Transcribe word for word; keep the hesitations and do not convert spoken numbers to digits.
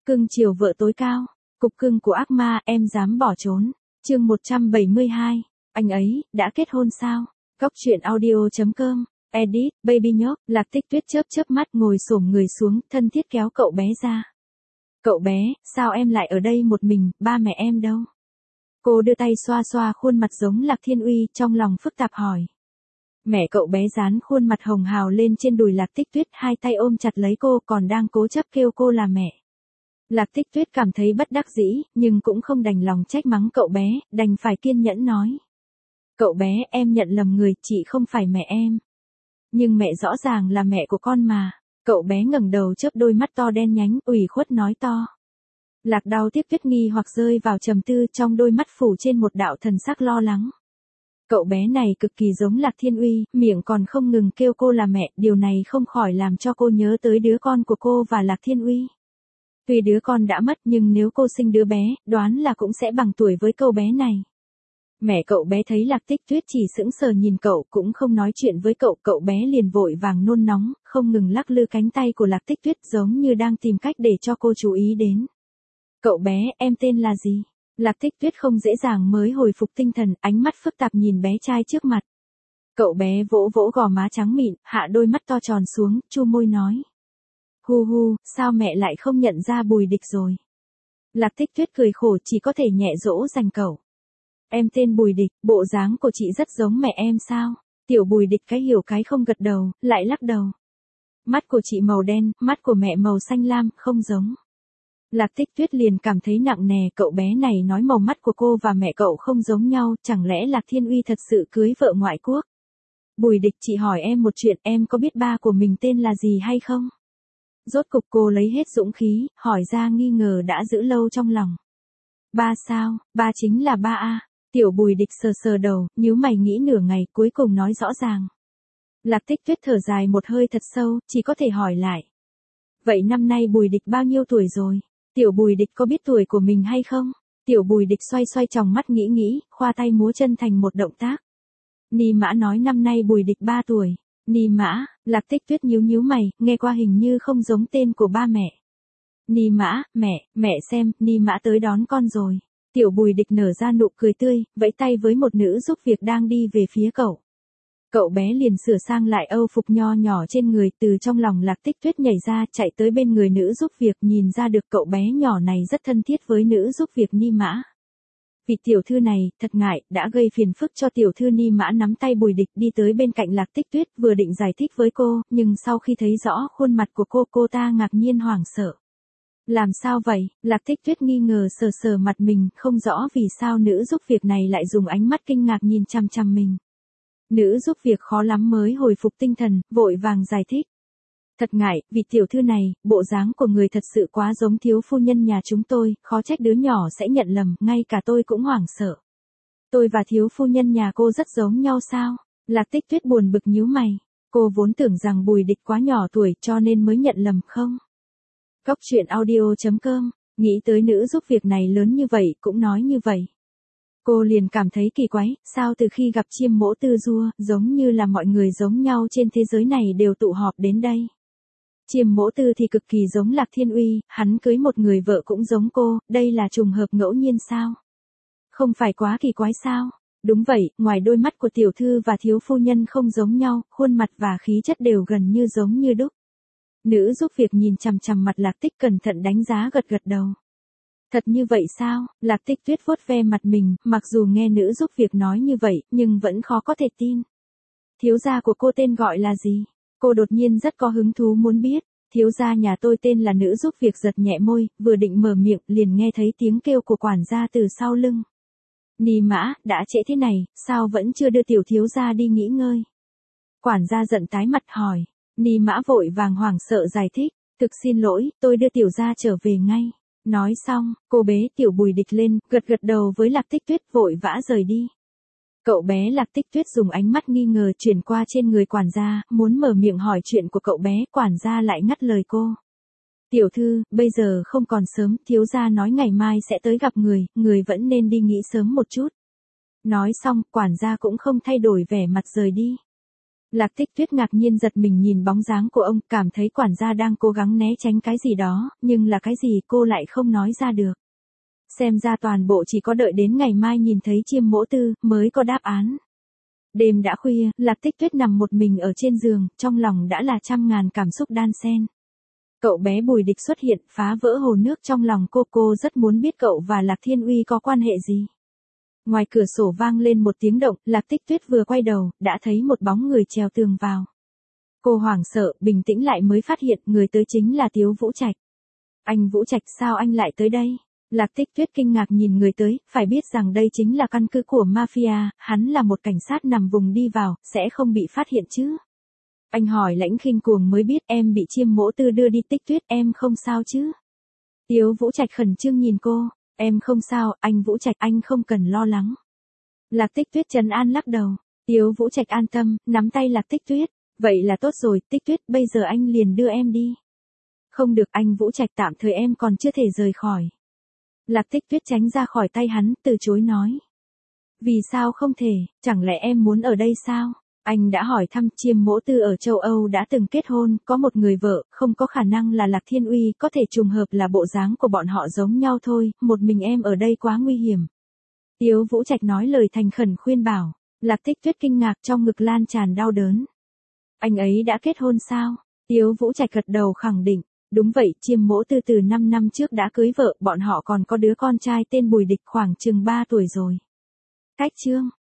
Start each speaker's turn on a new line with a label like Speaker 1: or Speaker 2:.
Speaker 1: Cưng chiều vợ tối cao. Cục cưng của ác ma, em dám bỏ trốn. Chương một trăm bảy mươi hai. Anh ấy, đã kết hôn sao? Góc truyện audio chấm com. Edit, baby nhóc, Lạc Tích Tuyết chớp chớp mắt ngồi xổm người xuống, thân thiết kéo cậu bé ra. Cậu bé, sao em lại ở đây một mình, ba mẹ em đâu? Cô đưa tay xoa xoa khuôn mặt giống Lạc Thiên Uy, trong lòng phức tạp hỏi. Mẹ cậu bé dán khuôn mặt hồng hào lên trên đùi Lạc Tích Tuyết, hai tay ôm chặt lấy cô, còn đang cố chấp kêu cô là mẹ. Lạc Tích Tuyết cảm thấy bất đắc dĩ, nhưng cũng không đành lòng trách mắng cậu bé, đành phải kiên nhẫn nói. Cậu bé, em nhận lầm người, chị không phải mẹ em. Nhưng mẹ rõ ràng là mẹ của con mà. Cậu bé ngẩng đầu chớp đôi mắt to đen nhánh, ủy khuất nói to. Lạc Đao Tiếc Tuyết nghi hoặc rơi vào trầm tư, trong đôi mắt phủ trên một đạo thần sắc lo lắng. Cậu bé này cực kỳ giống Lạc Thiên Uy, miệng còn không ngừng kêu cô là mẹ, điều này không khỏi làm cho cô nhớ tới đứa con của cô và Lạc Thiên Uy. Tuy đứa con đã mất nhưng nếu cô sinh đứa bé, đoán là cũng sẽ bằng tuổi với cậu bé này. Mẹ cậu bé thấy Lạc Tích Tuyết chỉ sững sờ nhìn cậu, cũng không nói chuyện với cậu, cậu bé liền vội vàng nôn nóng, không ngừng lắc lư cánh tay của Lạc Tích Tuyết giống như đang tìm cách để cho cô chú ý đến. Cậu bé, em tên là gì? Lạc Tích Tuyết không dễ dàng mới hồi phục tinh thần, ánh mắt phức tạp nhìn bé trai trước mặt. Cậu bé vỗ vỗ gò má trắng mịn, hạ đôi mắt to tròn xuống, chu môi nói. Hu hu, sao mẹ lại không nhận ra Bùi Địch rồi? Lạc Tích Tuyết cười khổ, chỉ có thể nhẹ dỗ dành cậu. Em tên Bùi Địch, bộ dáng của chị rất giống mẹ em sao? Tiểu Bùi Địch cái hiểu cái không gật đầu, lại lắc đầu. Mắt của chị màu đen, mắt của mẹ màu xanh lam, không giống. Lạc Tích Tuyết liền cảm thấy nặng nề, cậu bé này nói màu mắt của cô và mẹ cậu không giống nhau, chẳng lẽ Lạc Thiên Uy thật sự cưới vợ ngoại quốc? Bùi Địch, chị hỏi em một chuyện, em có biết ba của mình tên là gì hay không? Rốt cục cô lấy hết dũng khí, hỏi ra nghi ngờ đã giữ lâu trong lòng. Ba sao, ba chính là ba a. Tiểu Bùi Địch sờ sờ đầu, nhíu mày nghĩ nửa ngày, cuối cùng nói rõ ràng. Lạc Tích Tuyết thở dài một hơi thật sâu, chỉ có thể hỏi lại. Vậy năm nay Bùi Địch bao nhiêu tuổi rồi? Tiểu Bùi Địch có biết tuổi của mình hay không? Tiểu Bùi Địch xoay xoay tròng mắt nghĩ nghĩ, khoa tay múa chân thành một động tác. Ni Mã nói năm nay Bùi Địch ba tuổi. Ni Mã, Lạc Tích Tuyết nhíu nhíu mày, nghe qua hình như không giống tên của ba mẹ. Ni Mã, mẹ, mẹ xem, Ni Mã tới đón con rồi. Tiểu Bùi Địch nở ra nụ cười tươi, vẫy tay với một nữ giúp việc đang đi về phía cậu. Cậu bé liền sửa sang lại âu phục nho nhỏ trên người, từ trong lòng Lạc Tích Tuyết nhảy ra, chạy tới bên người nữ giúp việc, nhìn ra được cậu bé nhỏ này rất thân thiết với nữ giúp việc Ni Mã. Vì tiểu thư này, thật ngại, đã gây phiền phức cho tiểu thư. Ni Mã nắm tay Bùi Địch đi tới bên cạnh Lạc Tích Tuyết, vừa định giải thích với cô, nhưng sau khi thấy rõ khuôn mặt của cô, cô ta ngạc nhiên hoảng sợ. Làm sao vậy? Lạc Tích Tuyết nghi ngờ sờ sờ mặt mình, không rõ vì sao nữ giúp việc này lại dùng ánh mắt kinh ngạc nhìn chăm chăm mình. Nữ giúp việc khó lắm mới hồi phục tinh thần, vội vàng giải thích. Thật ngại, vì tiểu thư này, bộ dáng của người thật sự quá giống thiếu phu nhân nhà chúng tôi, khó trách đứa nhỏ sẽ nhận lầm, ngay cả tôi cũng hoảng sợ. Tôi và thiếu phu nhân nhà cô rất giống nhau sao? Lạc Tích Tuyết buồn bực nhíu mày. Cô vốn tưởng rằng Bùi Địch quá nhỏ tuổi cho nên mới nhận lầm không? Góc truyện audio chấm com, nghĩ tới nữ giúp việc này lớn như vậy, cũng nói như vậy. Cô liền cảm thấy kỳ quái, sao từ khi gặp Chiêm Mỗ Tư Dua, giống như là mọi người giống nhau trên thế giới này đều tụ họp đến đây. Chiêm Mỗ Tư thì cực kỳ giống Lạc Thiên Uy, hắn cưới một người vợ cũng giống cô, đây là trùng hợp ngẫu nhiên sao? Không phải quá kỳ quái sao? Đúng vậy, ngoài đôi mắt của tiểu thư và thiếu phu nhân không giống nhau, khuôn mặt và khí chất đều gần như giống như đúc. Nữ giúp việc nhìn chằm chằm mặt Lạc Tích cẩn thận đánh giá gật gật đầu. Thật như vậy sao? Lạc Tích Tuyết vuốt ve mặt mình, mặc dù nghe nữ giúp việc nói như vậy, nhưng vẫn khó có thể tin. Thiếu gia của cô tên gọi là gì? Cô đột nhiên rất có hứng thú muốn biết. Thiếu gia nhà tôi tên là nữ giúp việc giật nhẹ môi, vừa định mở miệng, liền nghe thấy tiếng kêu của quản gia từ sau lưng. Ni Mã, đã trễ thế này, sao vẫn chưa đưa tiểu thiếu gia đi nghỉ ngơi? Quản gia giận tái mặt hỏi. Ni Mã vội vàng hoảng sợ giải thích. Thực xin lỗi, tôi đưa tiểu gia trở về ngay. Nói xong, cô bế tiểu Bùi Địch lên, gật gật đầu với Lạc Tích Tuyết, vội vã rời đi. Cậu bé Lạc Tích Tuyết dùng ánh mắt nghi ngờ chuyển qua trên người quản gia, muốn mở miệng hỏi chuyện của cậu bé, quản gia lại ngắt lời cô. Tiểu thư, bây giờ không còn sớm, thiếu gia nói ngày mai sẽ tới gặp người, người vẫn nên đi nghỉ sớm một chút. Nói xong, quản gia cũng không thay đổi vẻ mặt rời đi. Lạc Tích Tuyết ngạc nhiên giật mình nhìn bóng dáng của ông, cảm thấy quản gia đang cố gắng né tránh cái gì đó, nhưng là cái gì cô lại không nói ra được. Xem ra toàn bộ chỉ có đợi đến ngày mai nhìn thấy Chiêm Mỗ Tư, mới có đáp án. Đêm đã khuya, Lạc Tích Tuyết nằm một mình ở trên giường, trong lòng đã là trăm ngàn cảm xúc đan xen. Cậu bé Bùi Địch xuất hiện, phá vỡ hồ nước trong lòng cô, cô rất muốn biết cậu và Lạc Thiên Uy có quan hệ gì. Ngoài cửa sổ vang lên một tiếng động, Lạc Tích Tuyết vừa quay đầu, đã thấy một bóng người trèo tường vào. Cô hoảng sợ, bình tĩnh lại mới phát hiện người tới chính là Tiếu Vũ Trạch. Anh Vũ Trạch, sao anh lại tới đây? Lạc Tích Tuyết kinh ngạc nhìn người tới, phải biết rằng đây chính là căn cứ của mafia, hắn là một cảnh sát nằm vùng đi vào, sẽ không bị phát hiện chứ. Anh hỏi lãnh khinh cuồng mới biết em bị Chiêm Mỗ Tư đưa đi. Tích Tuyết, em không sao chứ? Tiếu Vũ Trạch khẩn trương nhìn cô, em không sao, anh Vũ Trạch, anh không cần lo lắng. Lạc Tích Tuyết trấn an lắc đầu, Tiếu Vũ Trạch an tâm, nắm tay Lạc Tích Tuyết, vậy là tốt rồi, Tích Tuyết, bây giờ anh liền đưa em đi. Không được, anh Vũ Trạch, tạm thời em còn chưa thể rời khỏi. Lạc Tích Tuyết tránh ra khỏi tay hắn, từ chối nói. Vì sao không thể, chẳng lẽ em muốn ở đây sao? Anh đã hỏi thăm Chiêm Mỗ Tư ở châu Âu đã từng kết hôn, có một người vợ, không có khả năng là Lạc Thiên Uy, có thể trùng hợp là bộ dáng của bọn họ giống nhau thôi, một mình em ở đây quá nguy hiểm. Tiếu Vũ Trạch nói lời thành khẩn khuyên bảo, Lạc Tích Tuyết kinh ngạc trong ngực lan tràn đau đớn. Anh ấy đã kết hôn sao? Tiếu Vũ Trạch gật đầu khẳng định, đúng vậy, Chiêm Mỗ Tư từ năm năm trước đã cưới vợ, bọn họ còn có đứa con trai tên Bùi Địch khoảng chừng ba tuổi rồi. Cách chương